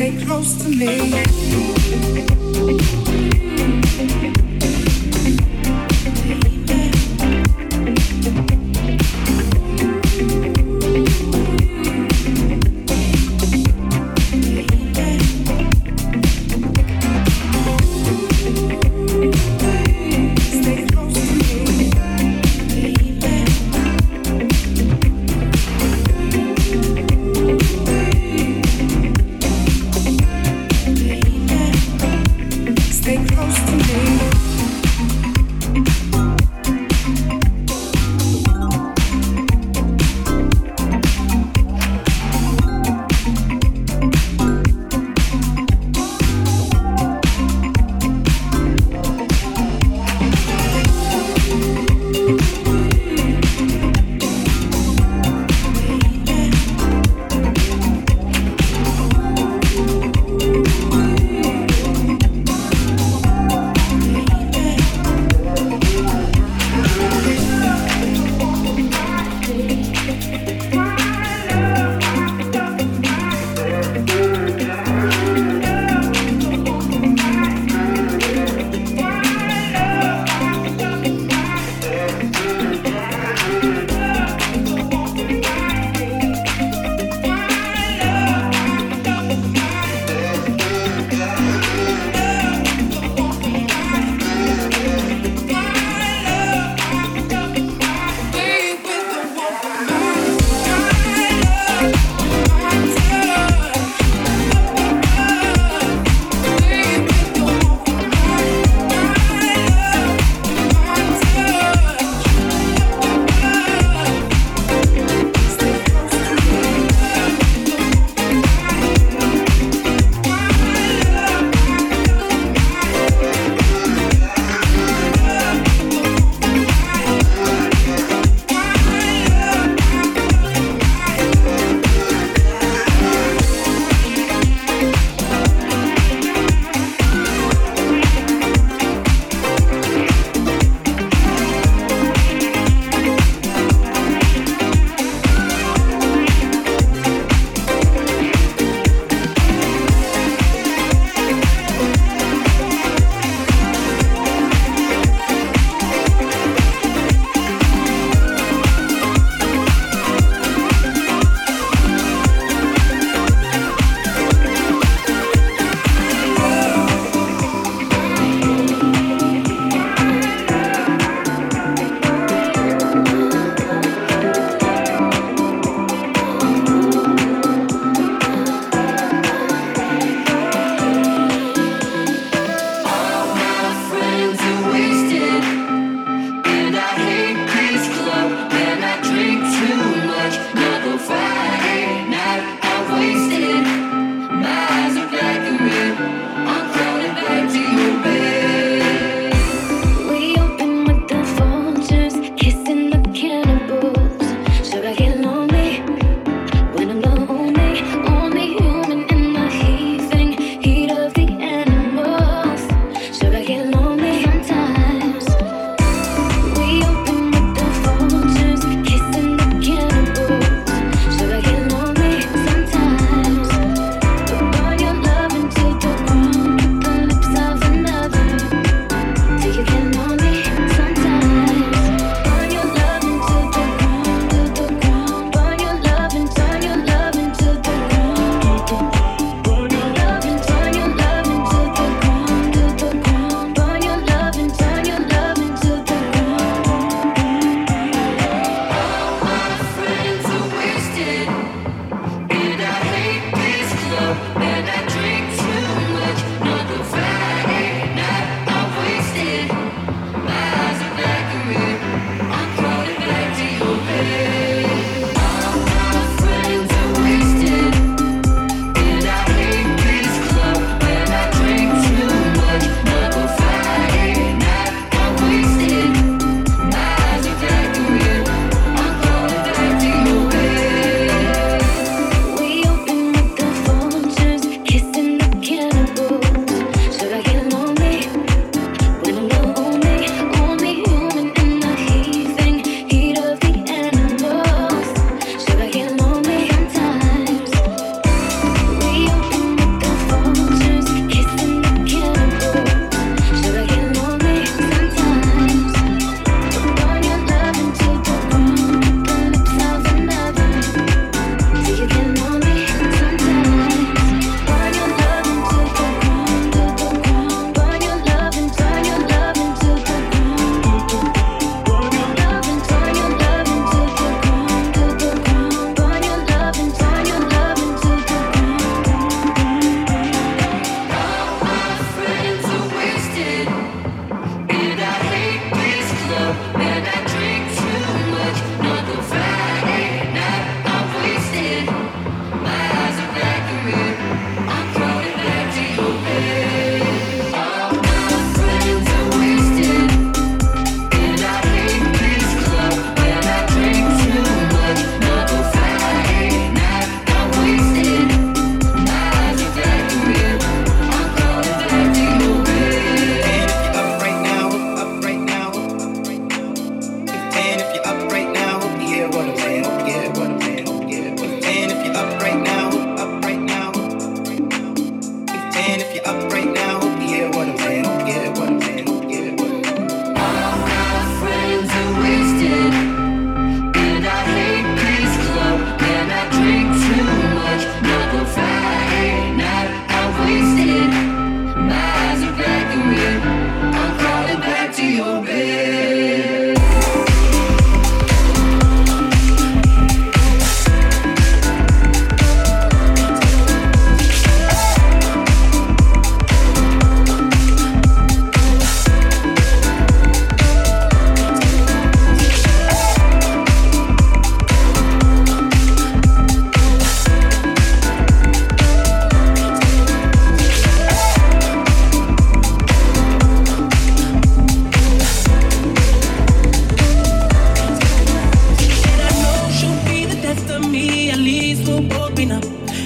Stay close.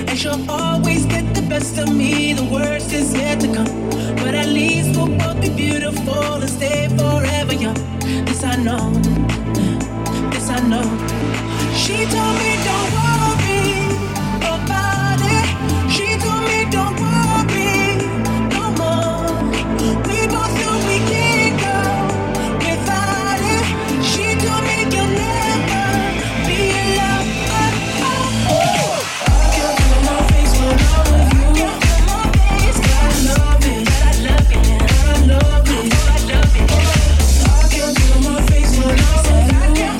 And she'll always get the best of me. The worst is yet to come. But at least we'll both be beautiful and stay forever young. This I know. This I know. She told me don't worry about it. She told me don't worry no more. We both know we can't go without it. She told me you'll never be alone. I can feel my face when I'm with you. I love it. I love it. I love it. I love it. I can feel my face when I'm with you.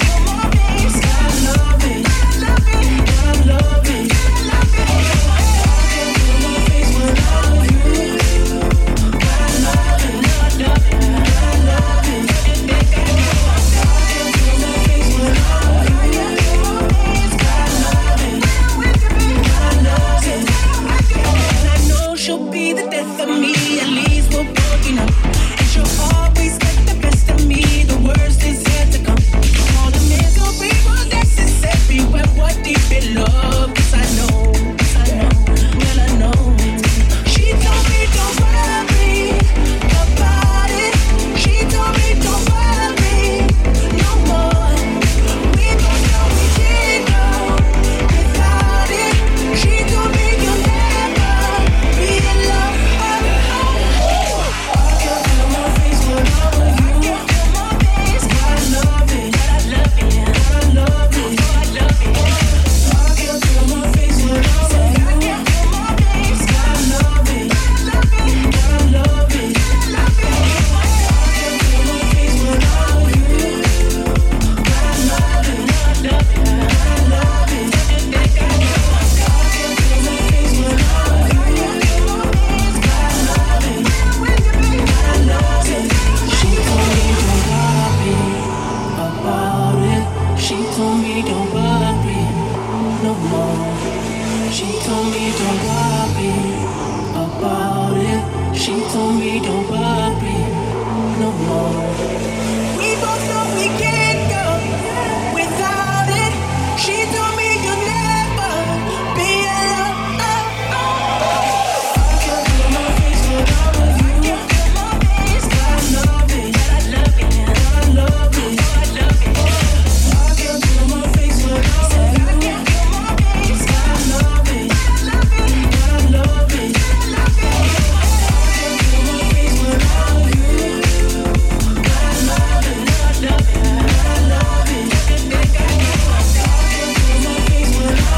She'll be the death of me, at least we're broken up. And she'll always get the best of me, the worst is yet to come. All the misery was necessary when we're deep in love. Yes, I know, well I know. She told me don't worry about it. She told me don't worry no more. We both know we can't go without it. She told me you'll never be alone. I can feel my face when I'm with you. I love it. I love it. I love it. I love it. I can feel my face when I'm with you. I love it. I love it. I can feel my face when I'm with you. I love it. I love it. I love it. I can feel my face when I'm with you. She told me don't worry about it. She told me don't worry no more. She told me don't worry about it. She told me don't worry no more. We both know we can't go without it. She told me you'll never be alone. I can feel my face when I'm with you. I love it. I love it. I love it. I love it. I can feel my face when I'm with you. I love it. I love it. I can feel my face when I'm with you. I love it. I love it. I love it. I can feel my face when I'm with you. I love it. I love it. I love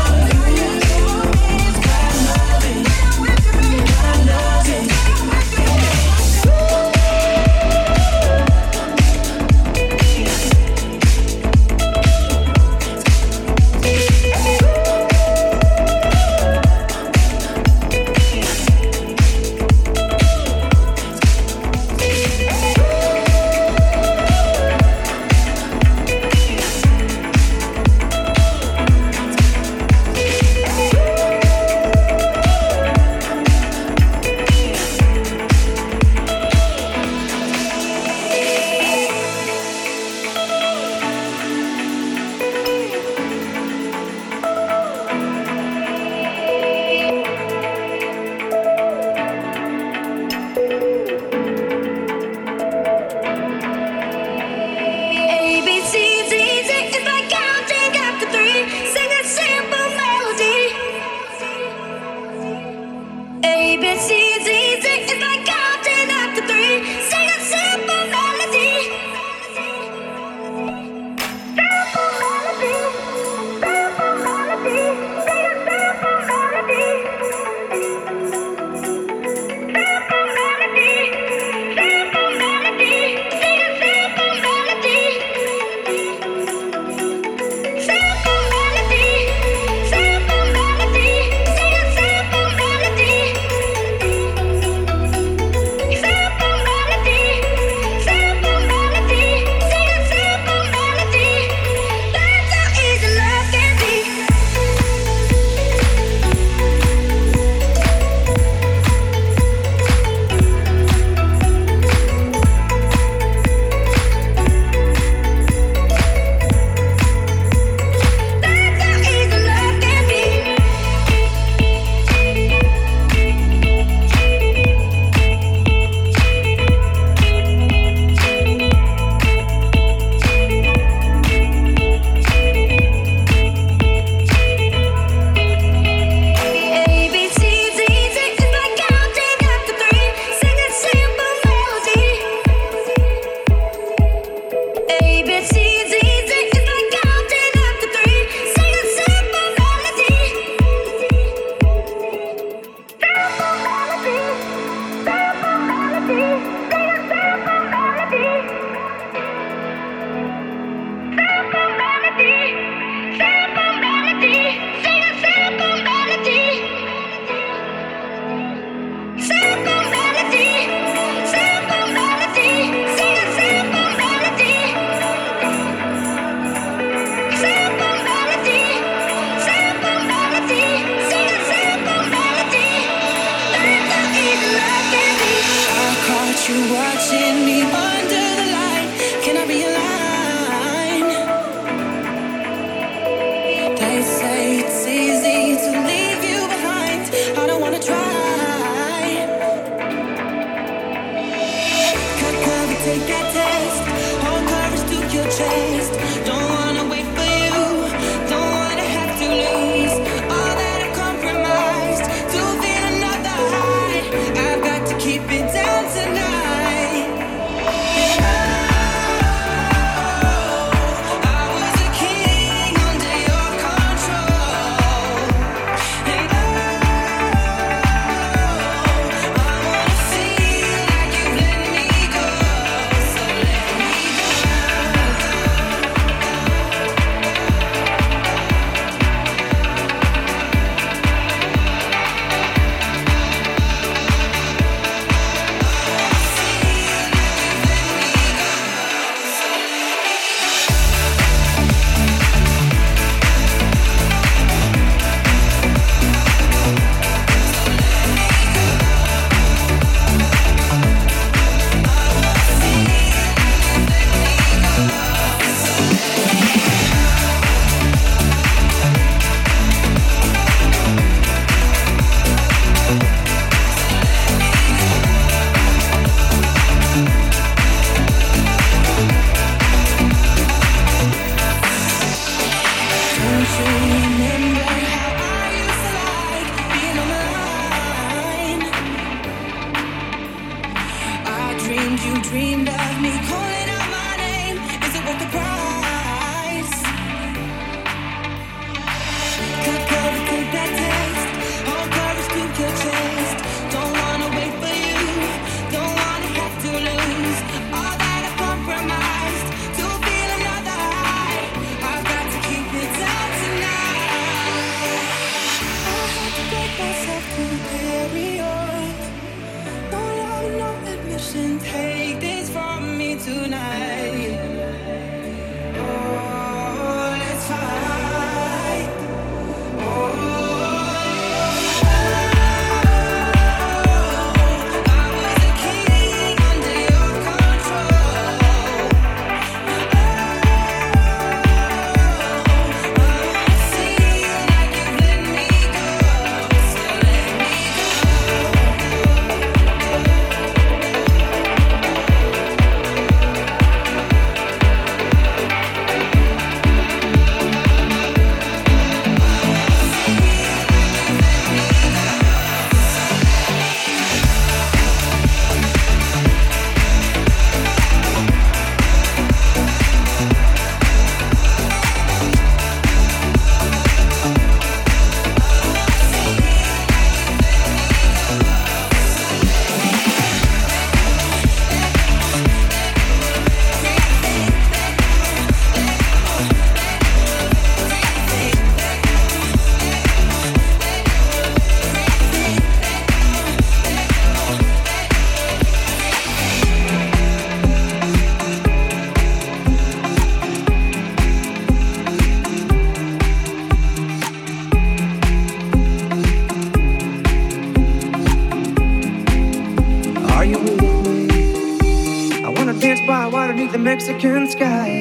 Mexican sky.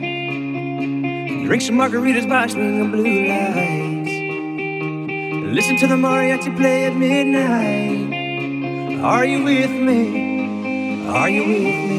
Drink some margaritas by swinging blue lights. Listen to the mariachi play at midnight. Are you with me? Are you with me?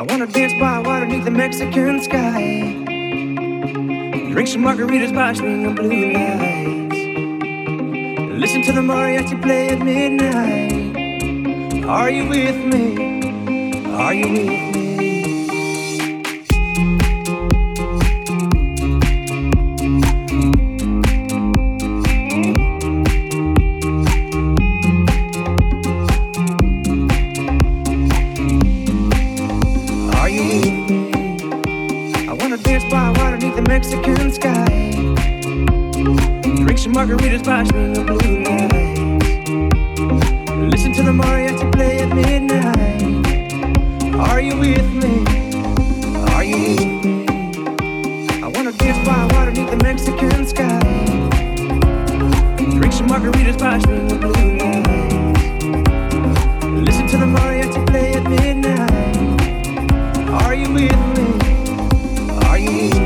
wanna dance by water beneath the Mexican sky. Drink some margaritas by swinging blue lights. Listen to the mariachi play at midnight. Are you with me? Are you with me? Mexican sky. Drink some margaritas by swinging blue lights. Listen to the mariachi play at midnight. Are you with me? Are you with me? I wanna dance by water beneath the Mexican sky. Drink some margaritas by swinging blue lights. Listen to the mariachi play at midnight. Are you with me? Are you with me?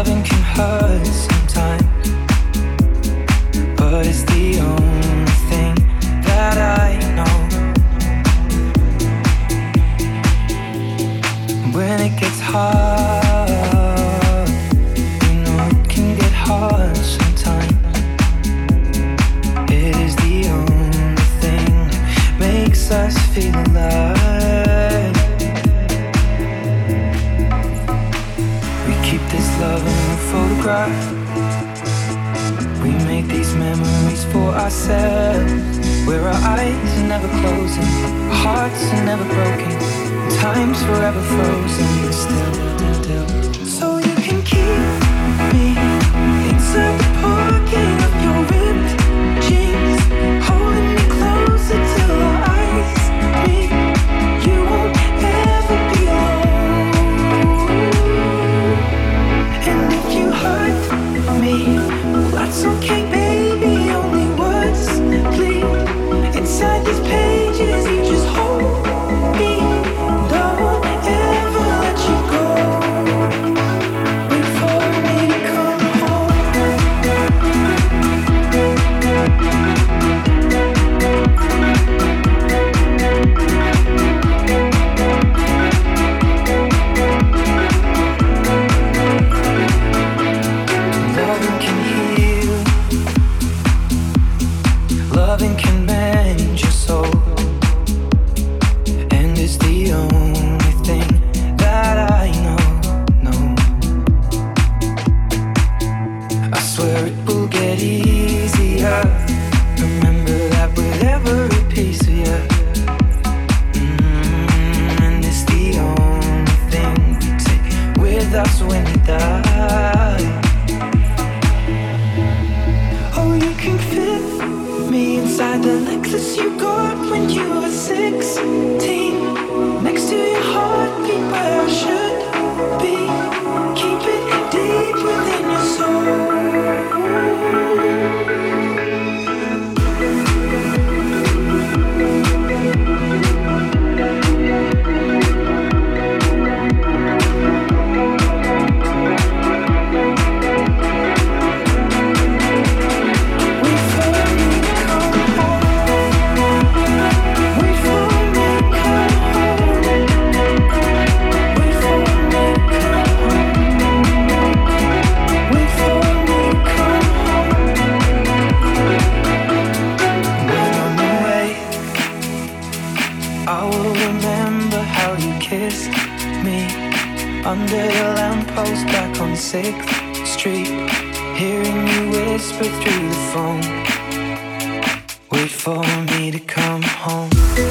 Loving can hurt sometimes, but it's the only thing that I know. When it gets hard, you know it can get hard sometimes. It is the only thing that makes us feel alive. We keep this love in a photograph. We make these memories for ourselves, where our eyes are never closing, our hearts are never broken, time's forever frozen still. So you can keep me inside the pocket of your ripped jeans, holding me closer till our eyes meet. You won't ever be alone. And if you hurt me, well, that's okay, baby. Only words bleed inside these pages. You just hold me. Don't ever let you go. Wait for me to come home. Loving can heal. Loving can mend your soul. And it's the only thing that I know. I swear it will get easier. Remember that with every piece of you. And it's the only thing we take with us when we die. Oh, you can fit me inside the necklace you got when you were 16. Next to your heartbeat where I should be. Keep it deep within your soul. Wait for me to come home. Wait for me to come home. Wait for me to come home. Wait for me to come home. When I'm away, I will remember how you kissed me under the lamppost back on 6th Street, hearing you whisper through the phone. Wait for me to come home.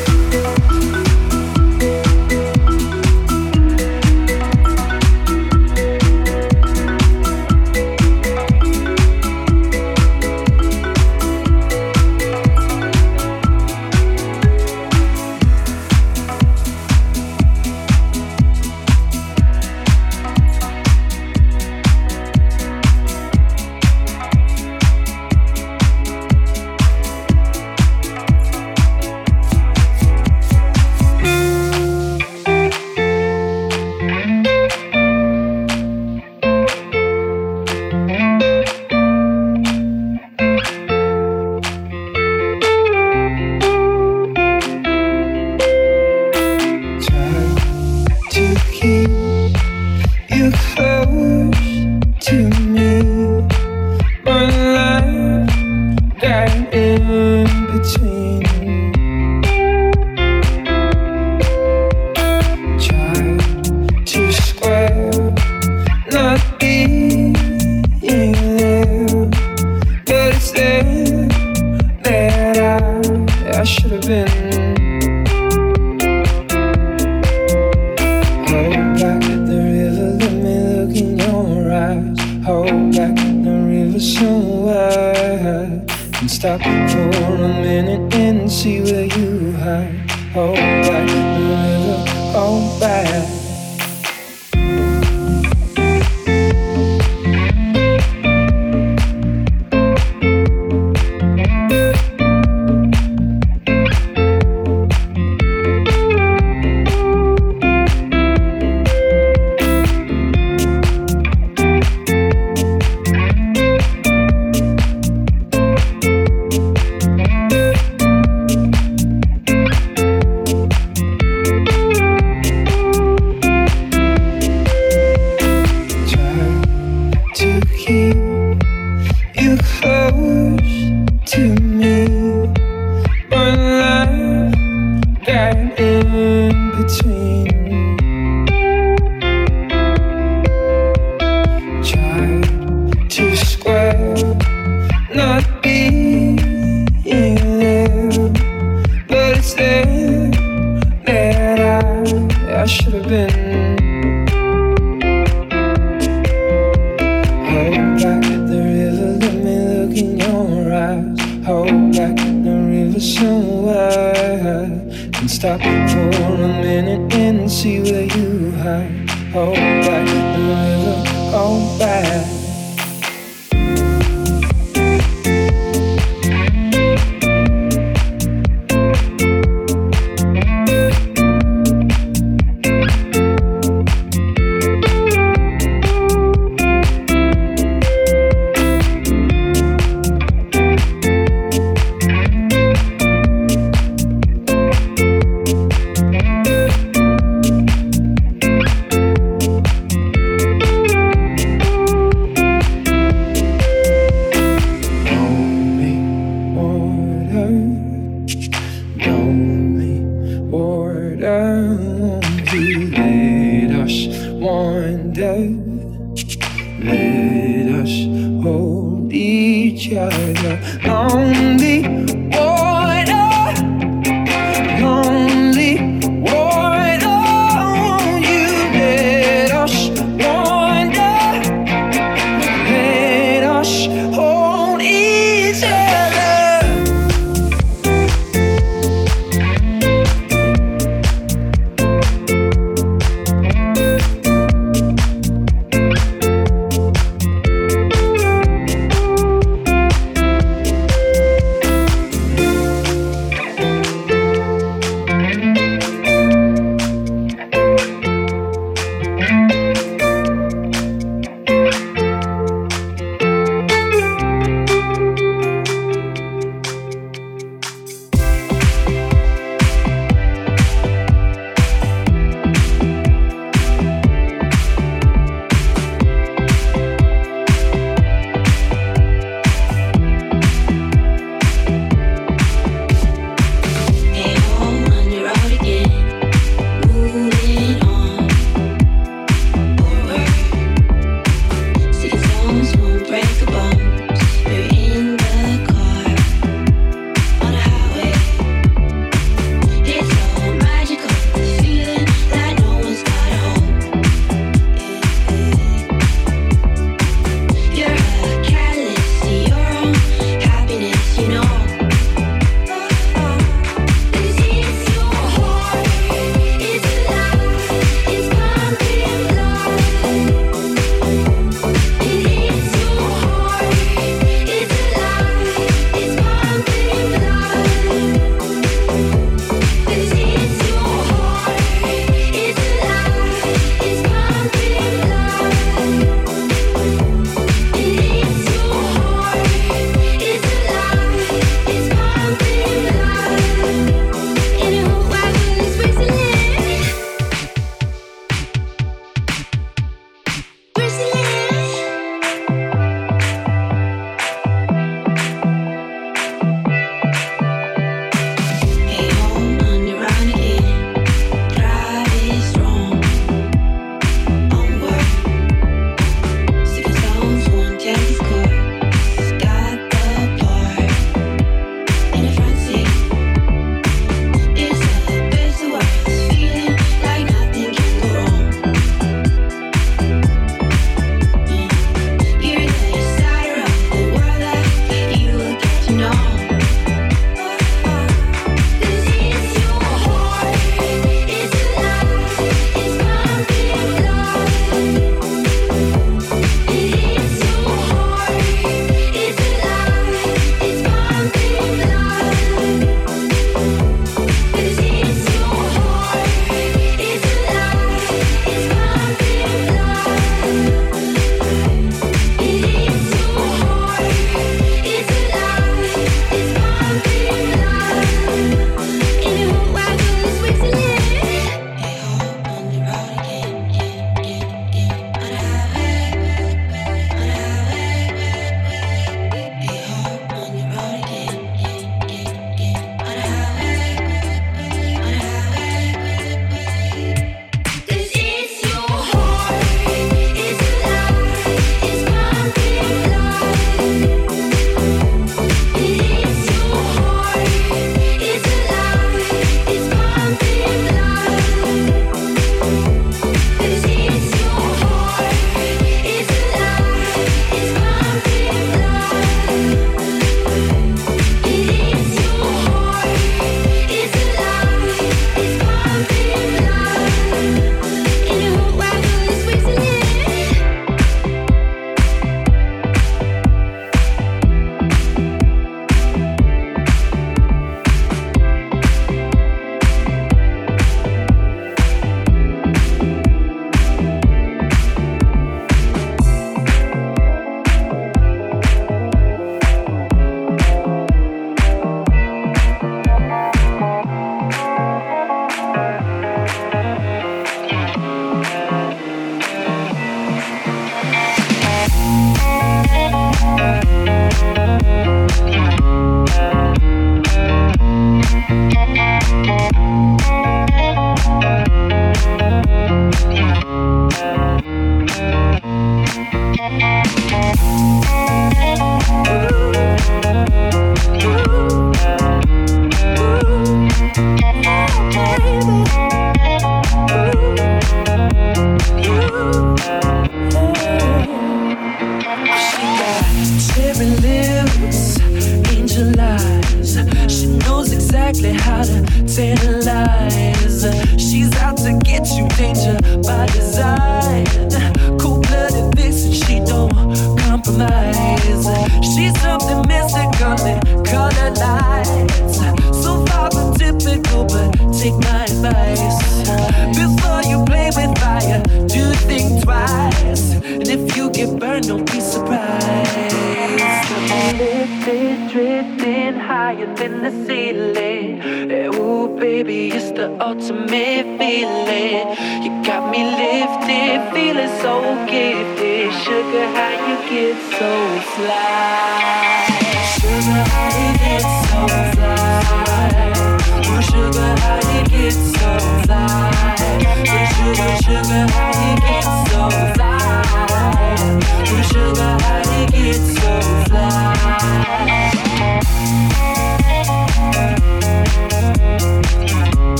Stop for a minute and see where you hide. Hold back the river, hold back. stop for a minute and see where you hide. Hold back the river, hold back.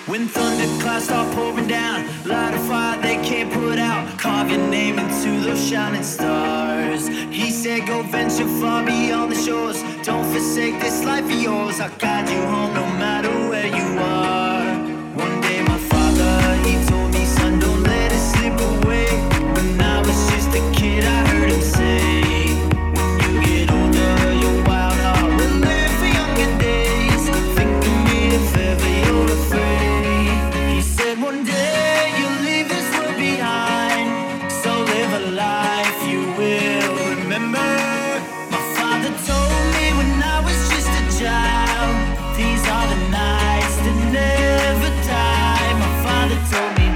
When thunderclouds start pouring down, light a fire they can't put out. Carve your name into those shining stars. He said, go venture far beyond the shores. Don't forsake this life of yours. I'll guide you home no matter where you are. One day my father, he told me, son, don't let it slip away. When I was just a kid, I heard him say, when you get older, your wild heart will live for younger days. Think of me if ever you're afraid. He said one day you'll leave this world behind, so live a life you will remember. My father told me when I was just a child, these are the nights that never die. My father told me.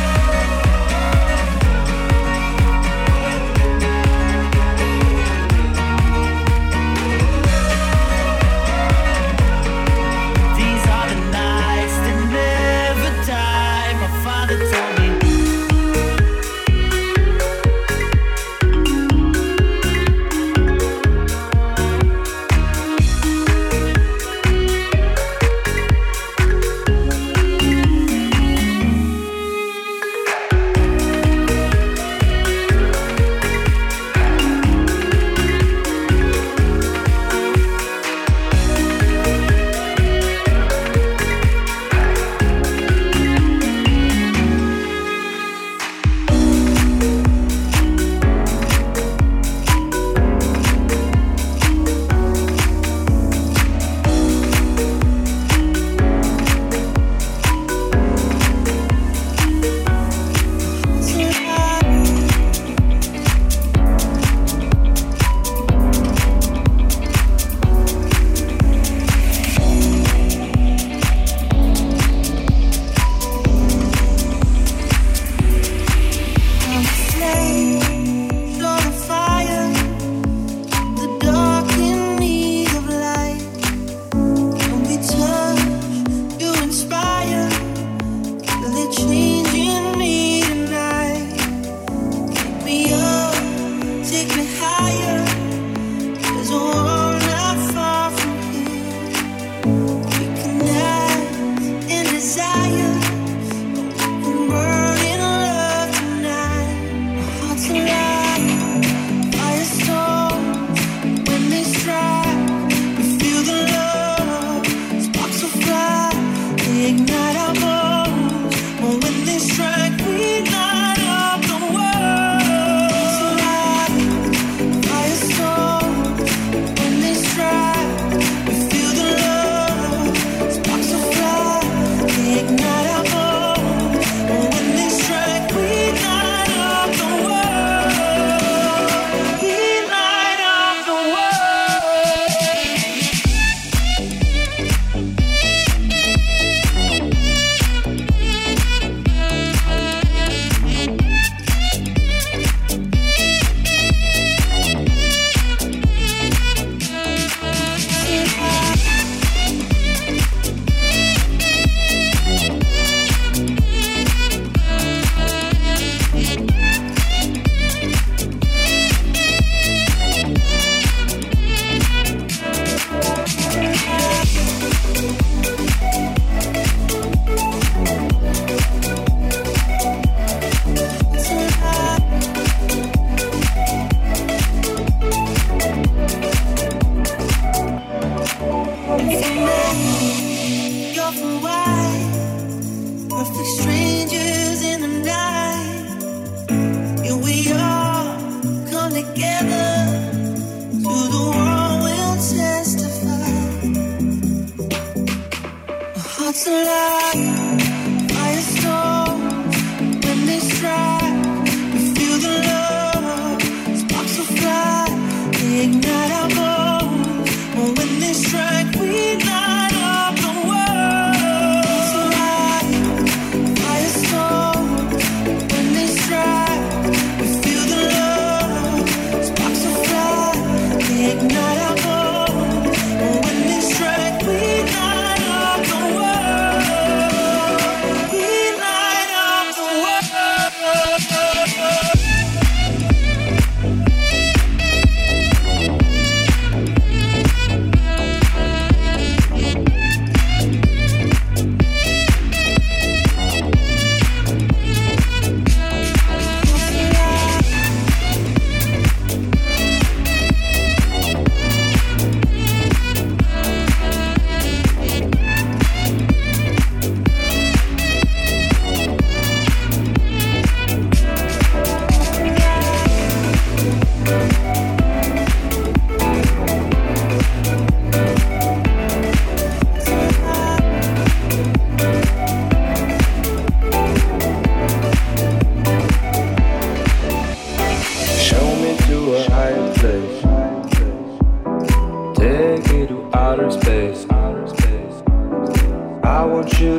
These are the nights that never die. My father told me.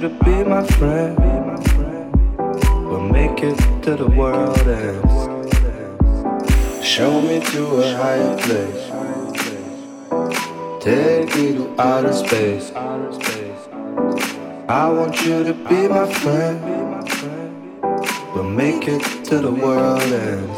to be my friend. We'll make it to the world ends. Show me to a higher place. Take me to outer space. I want you to be my friend. We'll make it to the world ends.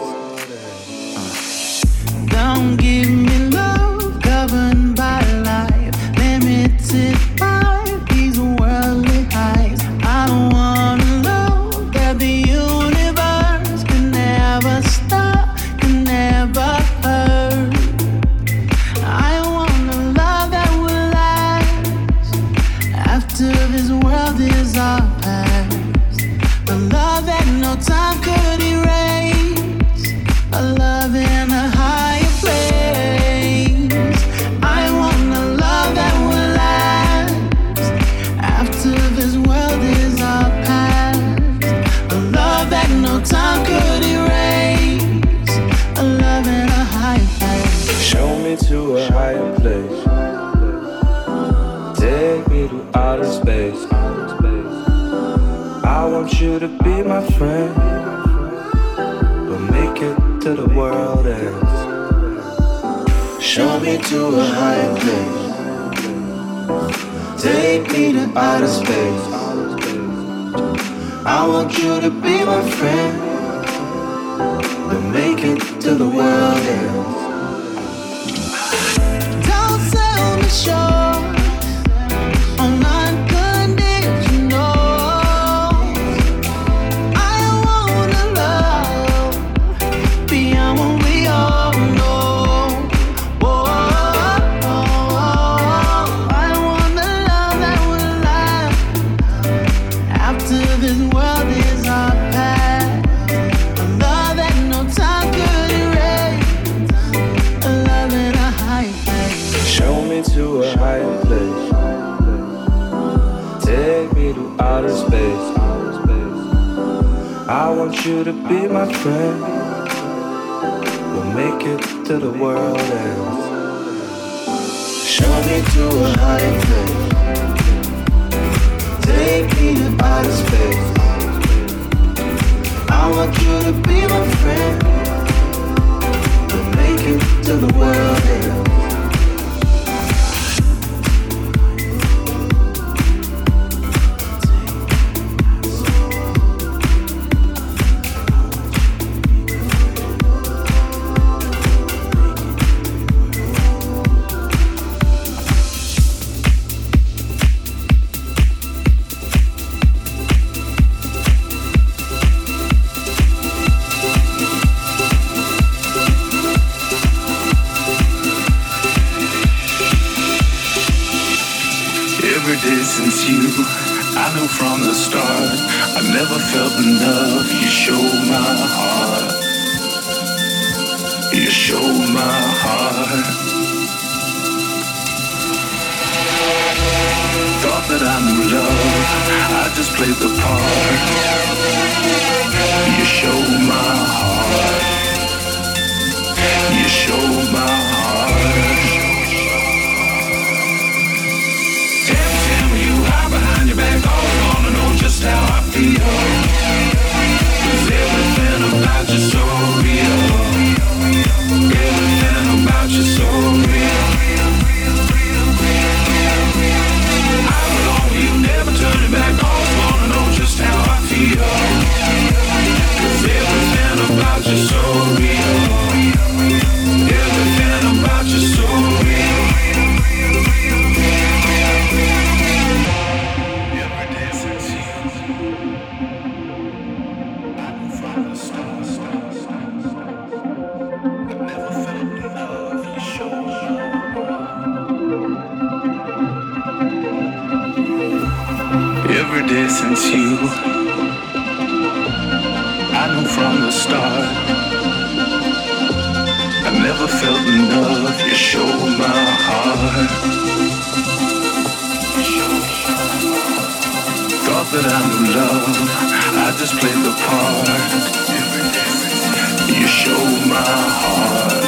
Don't give me love governed by life, limited by these worldly highs. I don't want a love that the universe can never stop, can never hurt. I want a love that will last after this world is our past. A love that no time could erase. A love in a higher place. I want a love that will last after this world is our past. A love that no time could erase. A love in a higher place. Show me to a higher place. Take me to outer space. I want you to be my friend. We'll make it to the world ends. Show me to a higher place. Take me to outer space. I want you to be my friend. We'll make it to the world ends. Don't sell me short on unconditional. I wanna love beyond what we all know. I want a love that will last after this world is our past. A love that no time could erase. A love in a high place. Show me to a higher place. Take me to outer space. I want you to be my friend. We'll make it to the world ends. Show me to a higher place. Take me to outer space. I want you to be my friend. We'll make it to the world ends. Since you, I knew from the start, I never felt enough. You showed my heart. You showed my heart. Thought that I knew love, I just played the part. You showed my heart. You showed my heart. Behind your back, always wanna know just how I feel. 'Cause everything about you so real. Everything about you so real. I belong to you, never turning back. Always wanna know just how I feel. 'Cause everything about you so real. Everything about you so real. Every day since you, I knew from the start, I never felt enough. You showed my heart. Thought that I knew love, I just played the part. You showed my heart.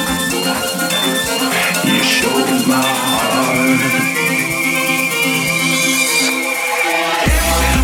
You showed my heart.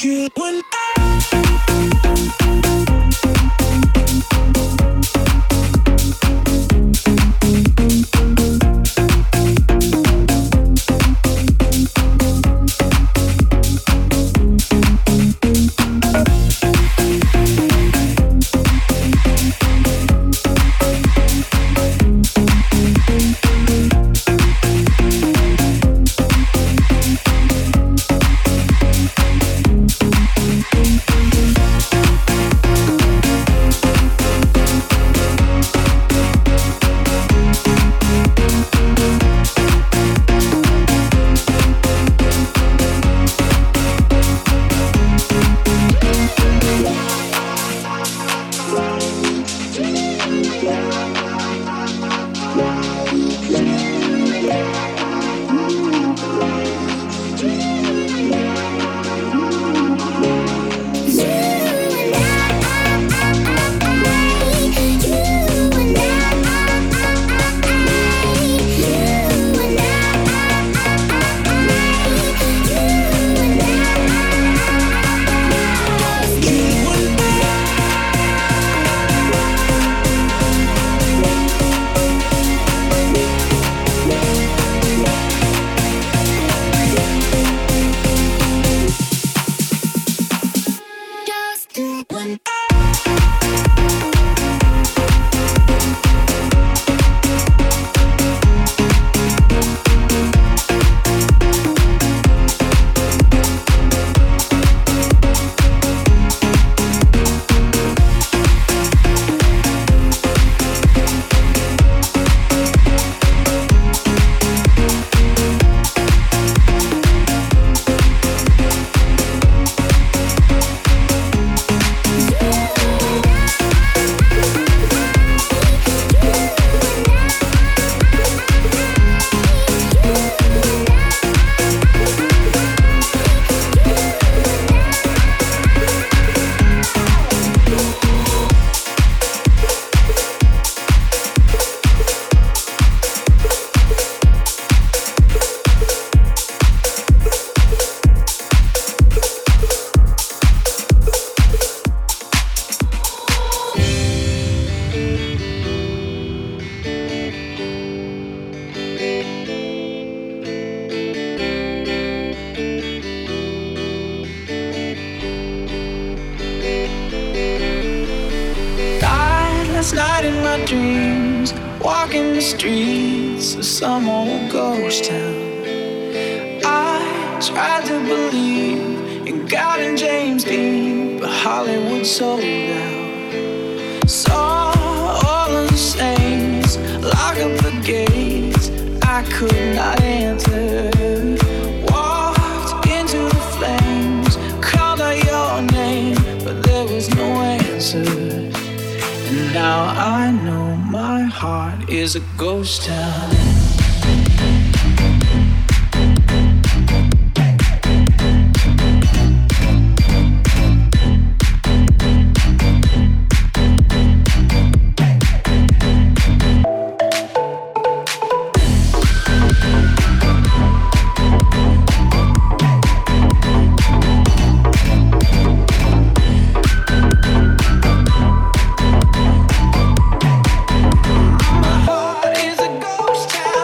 Last night in my dreams, walking the streets of some old ghost town. I tried to believe in God and James Dean, but Hollywood sold out. Saw all of the saints lock up the gates I could not enter. Walked into the flames, called out your name, but there was no answer. And now I know my heart is a ghost town. Is a ghost town.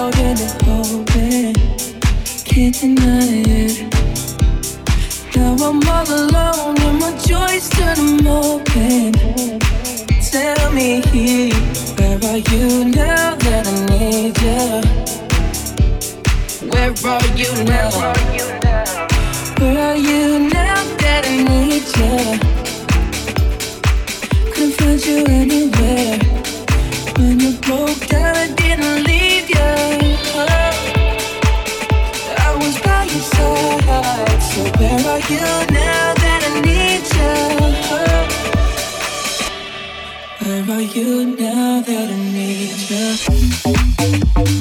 holding it open, can't deny it. Now I'm all alone and my joys turn them open. Tell me, where are you now that I need you? Where are you now? Where are you now that I need you? Couldn't find you anywhere. When you broke down, I didn't leave you. I was by your side. So where are you now that I need you? Where are you now that I need you?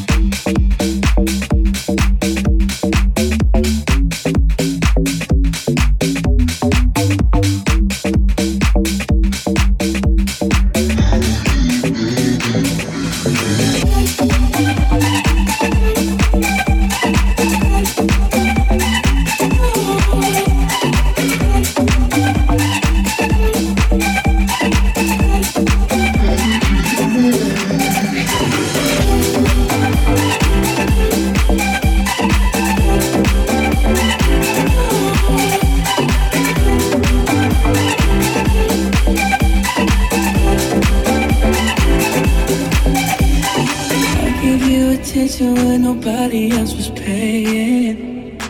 When nobody else was paying.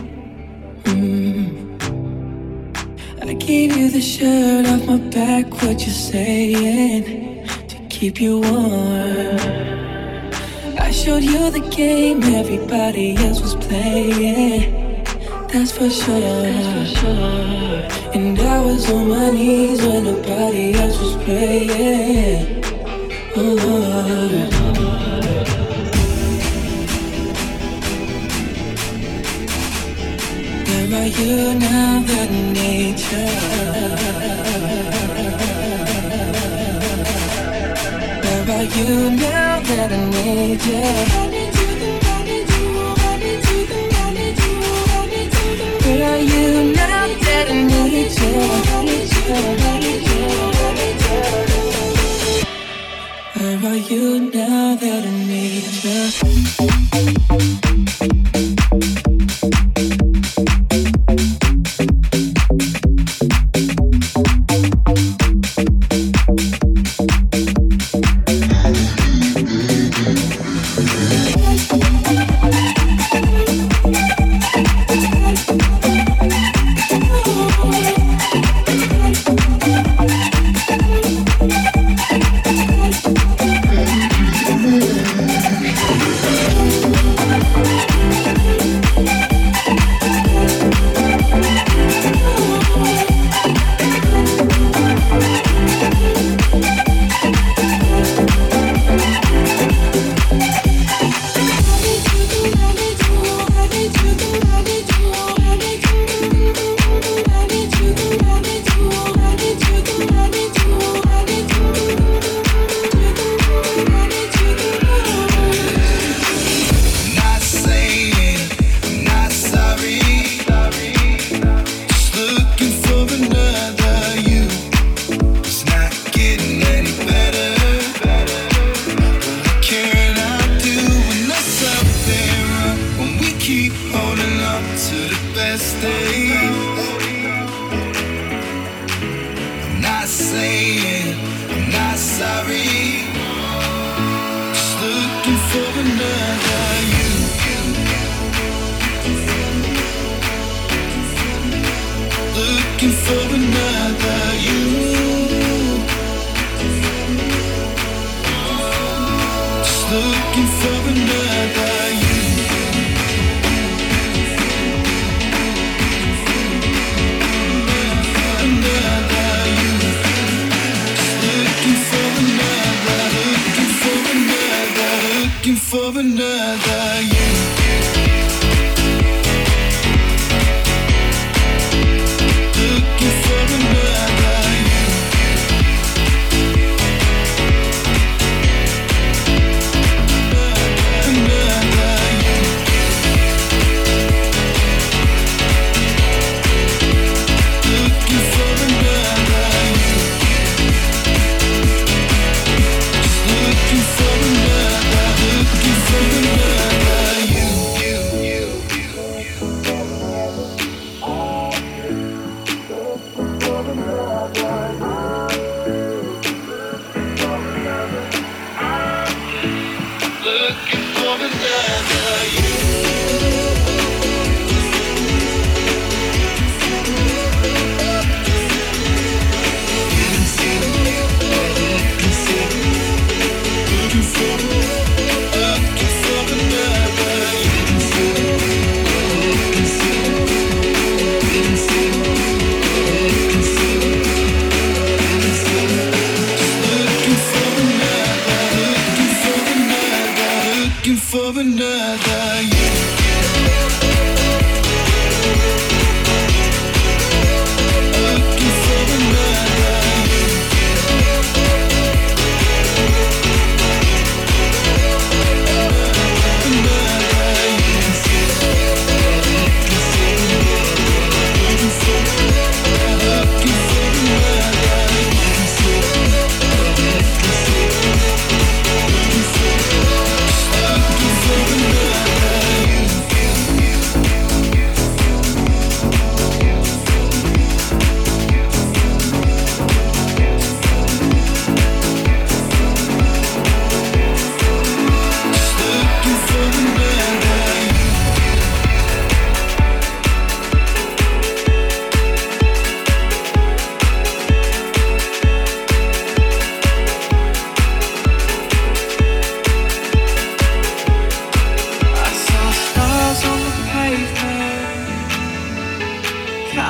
I gave you the shirt off my back, what you saying? To keep you warm. I showed you the game everybody else was playing. That's for sure. And I was on my knees when nobody else was praying. Oh Lord. Where are you now that I need you? Where are you now that I need you? Where are you now that I need you? Where are you now that I need you?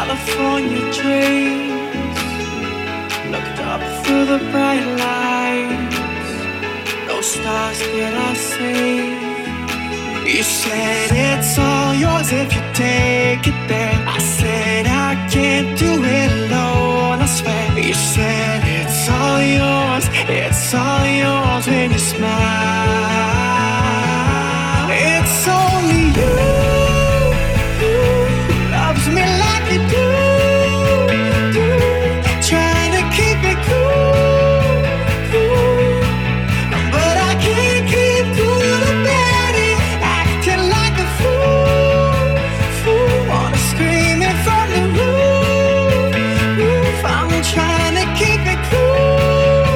California dreams, looked up through the bright lights. Those stars that I see. You said it's all yours if you take it there. I said I can't do it alone, I swear. You said it's all yours when you smile. It's only you who loves me like you do. Trying to keep it cool, but I can't keep cool about it. Acting like a fool, wanna scream it from the roof. I'm trying to keep it cool,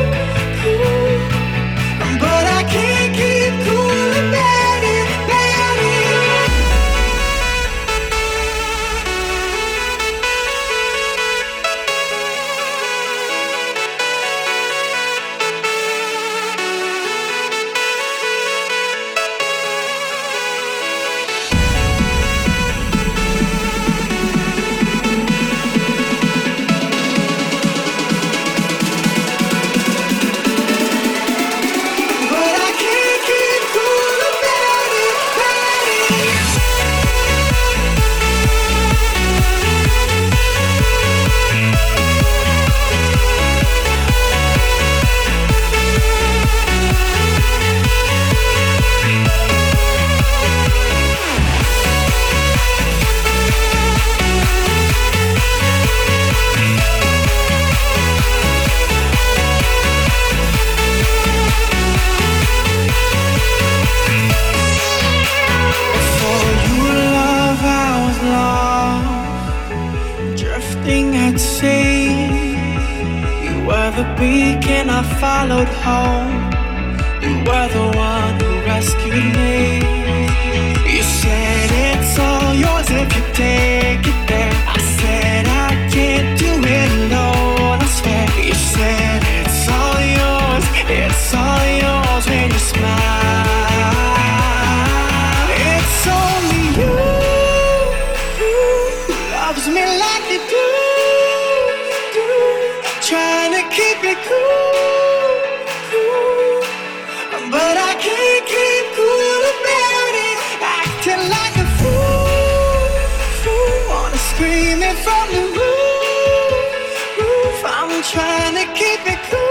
but I can't keep cool about it, about it. But I can't keep cool about it, about it. Before you love, I was lost, drifting at sea. You were the beacon I followed home. You were the one who rescued me. You said it's all yours if you take it there. I said I can't do it alone, I swear. You said it's all yours when you smile. It's only you who loves me like you do. Trying to keep it cool, but I can't keep cool about it. Acting like a fool, wanna scream it from the roof. I'm trying to keep it cool.